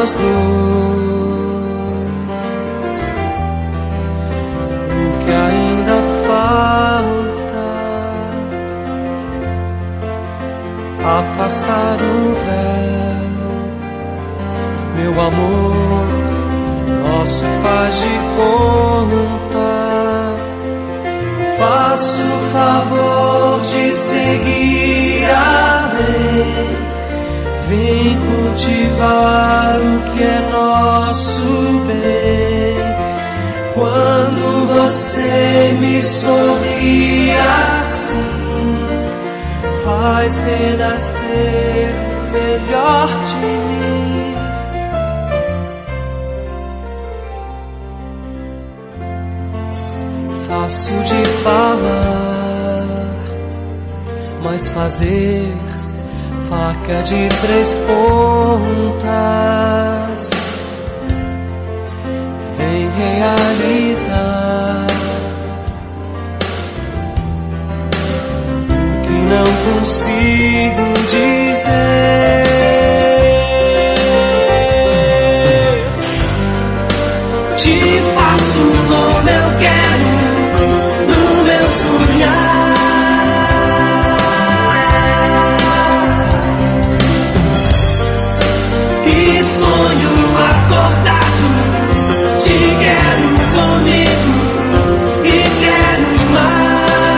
nós dois. O que ainda falta, afastar o véu, meu amor, nosso faz de conta. Faça o favor de seguir a lei, vem cultivar o que é nosso bem. Quando você me sorri assim, faz renascer o melhor de mim. Fácil de falar, mas fazer, faca de 3 pontas. Vem realizar o que não consigo dizer. Te faço como eu quero, no meu sonhar. E sonho acordado, te quero comigo e quero mais.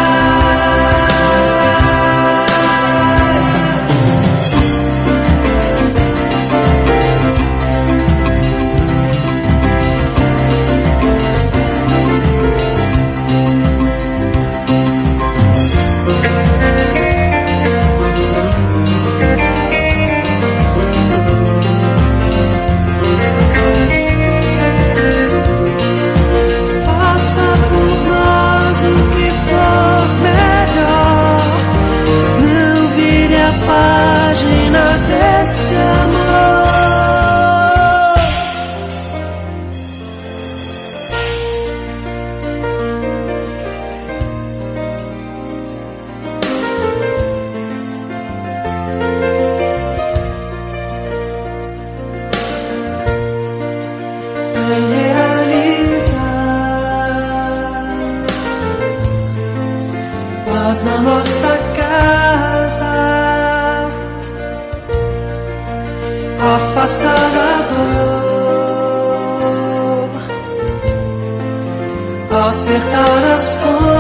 Página desse amor. Vem realizar paz na nossa casa, afastar a dor, acertar as contas.